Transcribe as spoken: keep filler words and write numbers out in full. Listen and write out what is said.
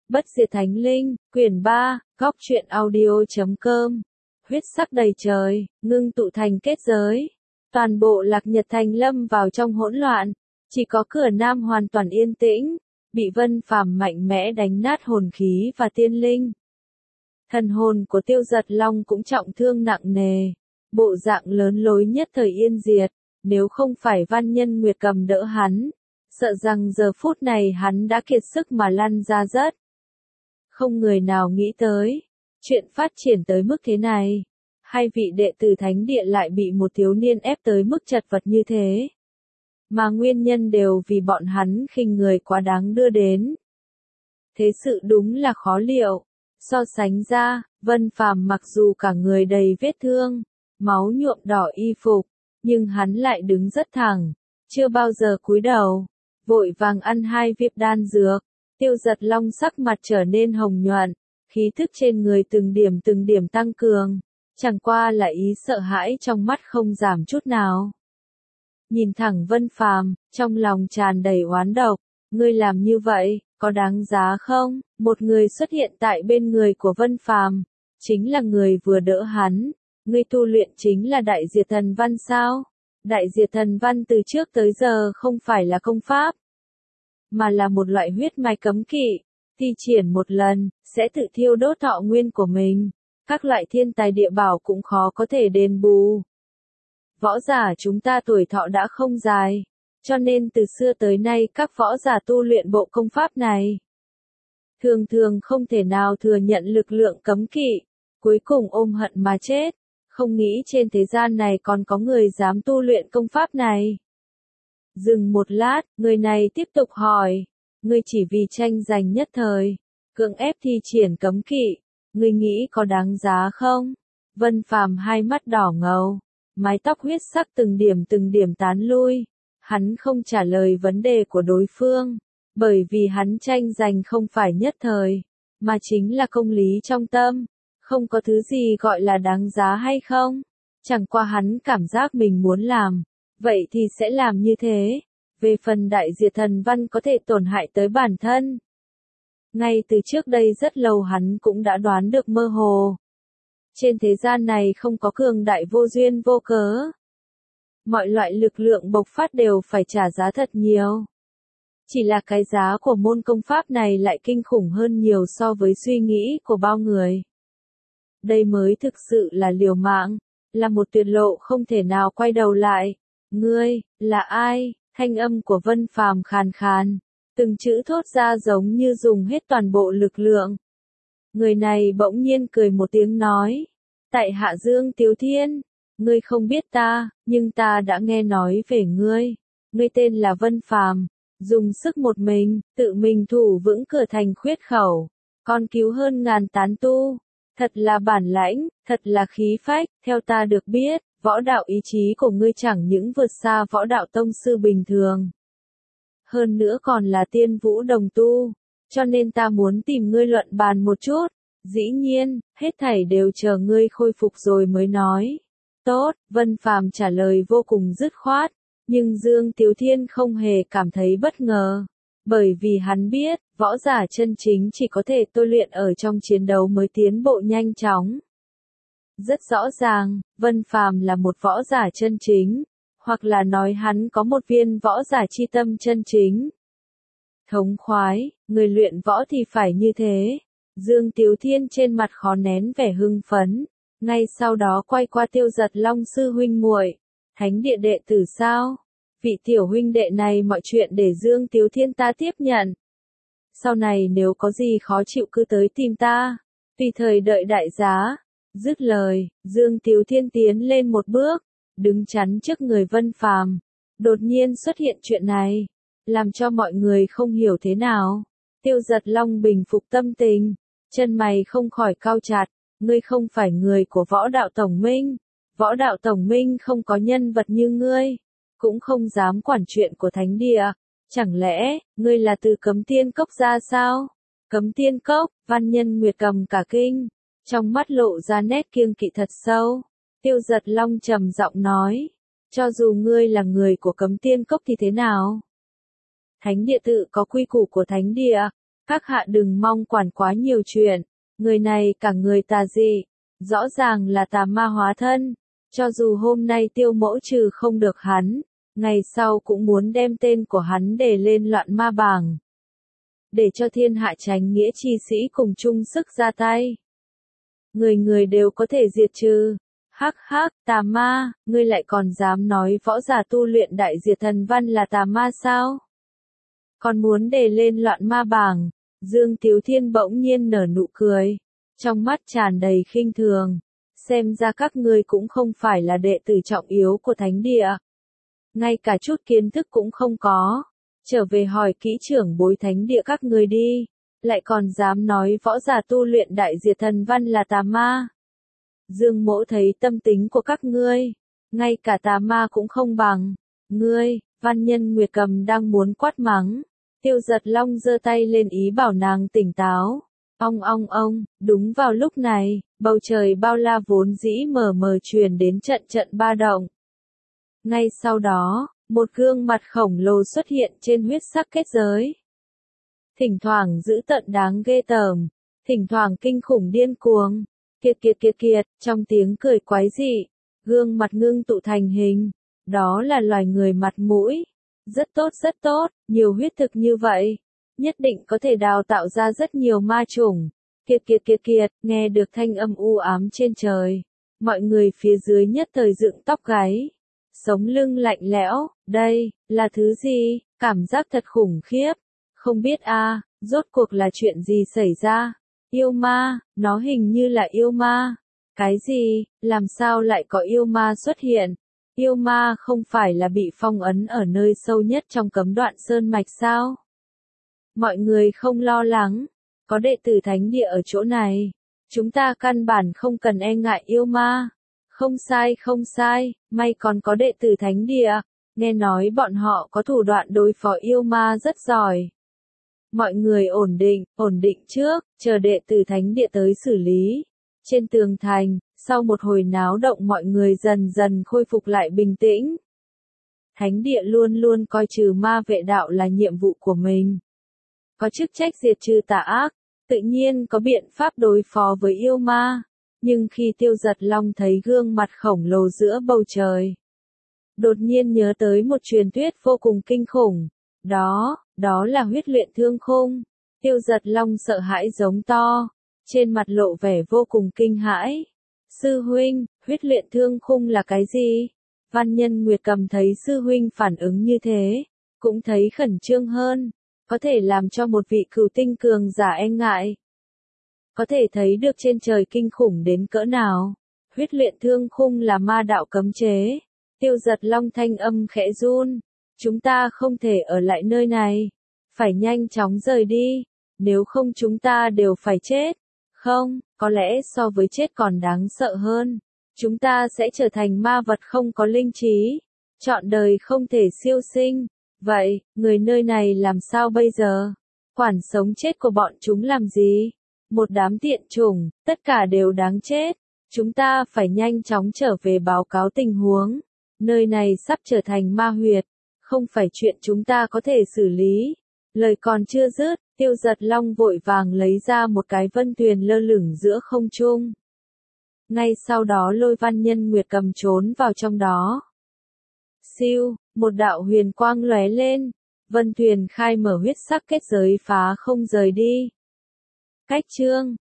Bất diệt thánh linh, quyển ba, góc truyện audio chấm com. Huyết sắc đầy trời, ngưng tụ thành kết giới. Toàn bộ Lạc Nhật Thành lâm vào trong hỗn loạn, chỉ có cửa nam hoàn toàn yên tĩnh, bị Vân Phàm mạnh mẽ đánh nát hồn khí và tiên linh. Thần hồn của Tiêu Giật Long cũng trọng thương nặng nề, bộ dạng lớn lối nhất thời yên diệt, nếu không phải Văn Nhân Nguyệt cầm đỡ hắn, sợ rằng giờ phút này hắn đã kiệt sức mà lăn ra rất. Không người nào nghĩ tới, chuyện phát triển tới mức thế này, hai vị đệ tử thánh địa lại bị một thiếu niên ép tới mức chật vật như thế. Mà nguyên nhân đều vì bọn hắn khinh người quá đáng đưa đến. Thế sự đúng là khó liệu, so sánh ra, Vân Phàm mặc dù cả người đầy vết thương, máu nhuộm đỏ y phục, nhưng hắn lại đứng rất thẳng, chưa bao giờ cúi đầu, vội vàng ăn hai viên đan dược. Tiêu Giật Long sắc mặt trở nên hồng nhuận, khí thức trên người từng điểm từng điểm tăng cường, chẳng qua là ý sợ hãi trong mắt không giảm chút nào. Nhìn thẳng Vân Phàm, trong lòng tràn đầy oán độc, ngươi làm như vậy, có đáng giá không? Một người xuất hiện tại bên người của Vân Phàm, chính là người vừa đỡ hắn, ngươi tu luyện chính là Đại Diệt Thần Văn sao? Đại Diệt Thần Văn từ trước tới giờ không phải là công pháp, mà là một loại huyết mạch cấm kỵ, thi triển một lần, sẽ tự thiêu đốt thọ nguyên của mình, các loại thiên tài địa bảo cũng khó có thể đền bù. Võ giả chúng ta tuổi thọ đã không dài, cho nên từ xưa tới nay các võ giả tu luyện bộ công pháp này, thường thường không thể nào thừa nhận lực lượng cấm kỵ, cuối cùng ôm hận mà chết, không nghĩ trên thế gian này còn có người dám tu luyện công pháp này. Dừng một lát, người này tiếp tục hỏi, ngươi chỉ vì tranh giành nhất thời, cưỡng ép thi triển cấm kỵ, ngươi nghĩ có đáng giá không? Vân Phàm hai mắt đỏ ngầu, mái tóc huyết sắc từng điểm từng điểm tán lui, hắn không trả lời vấn đề của đối phương, bởi vì hắn tranh giành không phải nhất thời, mà chính là công lý trong tâm, không có thứ gì gọi là đáng giá hay không, chẳng qua hắn cảm giác mình muốn làm. Vậy thì sẽ làm như thế. Về phần Đại Diệt Thần Văn có thể tổn hại tới bản thân. Ngay từ trước đây rất lâu hắn cũng đã đoán được mơ hồ. Trên thế gian này không có cường đại vô duyên vô cớ. Mọi loại lực lượng bộc phát đều phải trả giá thật nhiều. Chỉ là cái giá của môn công pháp này lại kinh khủng hơn nhiều so với suy nghĩ của bao người. Đây mới thực sự là liều mạng, là một tuyệt lộ không thể nào quay đầu lại. Ngươi, là ai? Thanh âm của Vân Phàm khàn khàn, từng chữ thốt ra giống như dùng hết toàn bộ lực lượng. Người này bỗng nhiên cười một tiếng nói, tại hạ Dương Tiếu Thiên, ngươi không biết ta, nhưng ta đã nghe nói về ngươi. Ngươi tên là Vân Phàm, dùng sức một mình, tự mình thủ vững cửa thành khuyết khẩu, còn cứu hơn ngàn tán tu. Thật là bản lãnh, thật là khí phách, theo ta được biết. Võ đạo ý chí của ngươi chẳng những vượt xa võ đạo tông sư bình thường. Hơn nữa còn là tiên vũ đồng tu, cho nên ta muốn tìm ngươi luận bàn một chút. Dĩ nhiên, hết thảy đều chờ ngươi khôi phục rồi mới nói. Tốt, Vân Phàm trả lời vô cùng dứt khoát, nhưng Dương Tiếu Thiên không hề cảm thấy bất ngờ. Bởi vì hắn biết, võ giả chân chính chỉ có thể tôi luyện ở trong chiến đấu mới tiến bộ nhanh chóng. Rất rõ ràng, Vân Phàm là một võ giả chân chính, hoặc là nói hắn có một viên võ giả chi tâm chân chính. Thống khoái, người luyện võ thì phải như thế. Dương Tiếu Thiên trên mặt khó nén vẻ hưng phấn, ngay sau đó quay qua Tiêu Giật Long sư huynh muội, thánh địa đệ tử sao? Vị tiểu huynh đệ này mọi chuyện để Dương Tiếu Thiên ta tiếp nhận. Sau này nếu có gì khó chịu cứ tới tìm ta, tùy thời đợi đại giá. Dứt lời, Dương Tiếu Thiên tiến lên một bước, đứng chắn trước người Vân Phàm. Đột nhiên xuất hiện chuyện này, làm cho mọi người không hiểu thế nào. Tiêu Giật Long bình phục tâm tình, chân mày không khỏi cau chặt, ngươi không phải người của Võ Đạo Tổng Minh, Võ Đạo Tổng Minh không có nhân vật như ngươi, cũng không dám quản chuyện của thánh địa, chẳng lẽ, ngươi là từ Cấm Tiên Cốc ra sao? Cấm Tiên Cốc, Văn Nhân Nguyệt cầm cả kinh. Trong mắt lộ ra nét kiêng kỵ thật sâu, Tiêu Giật Long trầm giọng nói, cho dù ngươi là người của Cấm Tiên Cốc thì thế nào? Thánh địa tự có quy củ của thánh địa, Các hạ đừng mong quản quá nhiều chuyện, người này cả người tà dị, rõ ràng là tà ma hóa thân, cho dù hôm nay tiêu mẫu trừ không được hắn, ngày sau cũng muốn đem tên của hắn để lên loạn ma bảng. Để cho thiên hạ chánh nghĩa chi sĩ cùng chung sức ra tay. Người người đều có thể diệt trừ. Hắc hắc, tà ma, ngươi lại còn dám nói võ giả tu luyện đại diệt thần văn là tà ma sao? Còn muốn đề lên loạn ma bảng. Dương Tiếu Thiên bỗng nhiên nở nụ cười, trong mắt tràn đầy khinh thường. Xem ra các ngươi cũng không phải là đệ tử trọng yếu của thánh địa. Ngay cả chút kiến thức cũng không có. Trở về hỏi kỹ trưởng bối thánh địa các ngươi đi. Lại còn dám nói võ giả tu luyện đại diệt thần văn là tà ma. Dương Mỗ thấy tâm tính của các ngươi, ngay cả tà ma cũng không bằng. Ngươi, Văn Nhân Nguyệt Cầm đang muốn quát mắng. Tiêu Giật Long giơ tay lên ý bảo nàng tỉnh táo. Ong ong ong, đúng vào lúc này, bầu trời bao la vốn dĩ mờ mờ truyền đến trận trận ba động. Ngay sau đó, một gương mặt khổng lồ xuất hiện trên huyết sắc kết giới. Thỉnh thoảng dữ tợn đáng ghê tởm, thỉnh thoảng kinh khủng điên cuồng. Kiệt kiệt kiệt kiệt, trong tiếng cười quái dị, gương mặt ngưng tụ thành hình. Đó là loài người mặt mũi. Rất tốt rất tốt, nhiều huyết thực như vậy. Nhất định có thể đào tạo ra rất nhiều ma chủng. Kiệt kiệt kiệt kiệt, nghe được thanh âm u ám trên trời. Mọi người phía dưới nhất thời dựng tóc gáy. Sống lưng lạnh lẽo, đây, là thứ gì, cảm giác thật khủng khiếp. Không biết a, rốt cuộc là chuyện gì xảy ra. Yêu ma, nó hình như là yêu ma. Cái gì, làm sao lại có yêu ma xuất hiện? Yêu ma không phải là bị phong ấn ở nơi sâu nhất trong cấm đoạn sơn mạch sao? Mọi người không lo lắng, có đệ tử thánh địa ở chỗ này. Chúng ta căn bản không cần e ngại yêu ma. Không sai không sai, may còn có đệ tử thánh địa. Nghe nói bọn họ có thủ đoạn đối phó yêu ma rất giỏi. Mọi người ổn định, ổn định trước, chờ đệ tử thánh địa tới xử lý. Trên tường thành, sau một hồi náo động mọi người dần dần khôi phục lại bình tĩnh. Thánh địa luôn luôn coi trừ ma vệ đạo là nhiệm vụ của mình. Có chức trách diệt trừ tà ác, tự nhiên có biện pháp đối phó với yêu ma. Nhưng khi Tiêu Giật Long thấy gương mặt khổng lồ giữa bầu trời, đột nhiên nhớ tới một truyền thuyết vô cùng kinh khủng. Đó, đó là huyết luyện thương khung. Tiêu Giật Long sợ hãi giống to, trên mặt lộ vẻ vô cùng kinh hãi. Sư huynh, huyết luyện thương khung là cái gì? Văn Nhân Nguyệt Cầm thấy sư huynh phản ứng như thế, cũng thấy khẩn trương hơn, có thể làm cho một vị cửu tinh cường giả e ngại. Có thể thấy được trên trời kinh khủng đến cỡ nào. Huyết luyện thương khung là ma đạo cấm chế. Tiêu Giật Long thanh âm khẽ run. Chúng ta không thể ở lại nơi này. Phải nhanh chóng rời đi. Nếu không chúng ta đều phải chết. Không, có lẽ so với chết còn đáng sợ hơn. Chúng ta sẽ trở thành ma vật không có linh trí. Trọn đời không thể siêu sinh. Vậy, người nơi này làm sao bây giờ? Quản sống chết của bọn chúng làm gì? Một đám tiện chủng, tất cả đều đáng chết. Chúng ta phải nhanh chóng trở về báo cáo tình huống. Nơi này sắp trở thành ma huyệt. Không phải chuyện chúng ta có thể xử lý. Lời còn chưa dứt, Tiêu Giật Long vội vàng lấy ra một cái vân thuyền lơ lửng giữa không trung. Ngay sau đó lôi Văn Nhân Nguyệt Cầm trốn vào trong đó. Siêu, một đạo huyền quang lóe lên. Vân thuyền khai mở huyết sắc kết giới phá không rời đi. Cách chương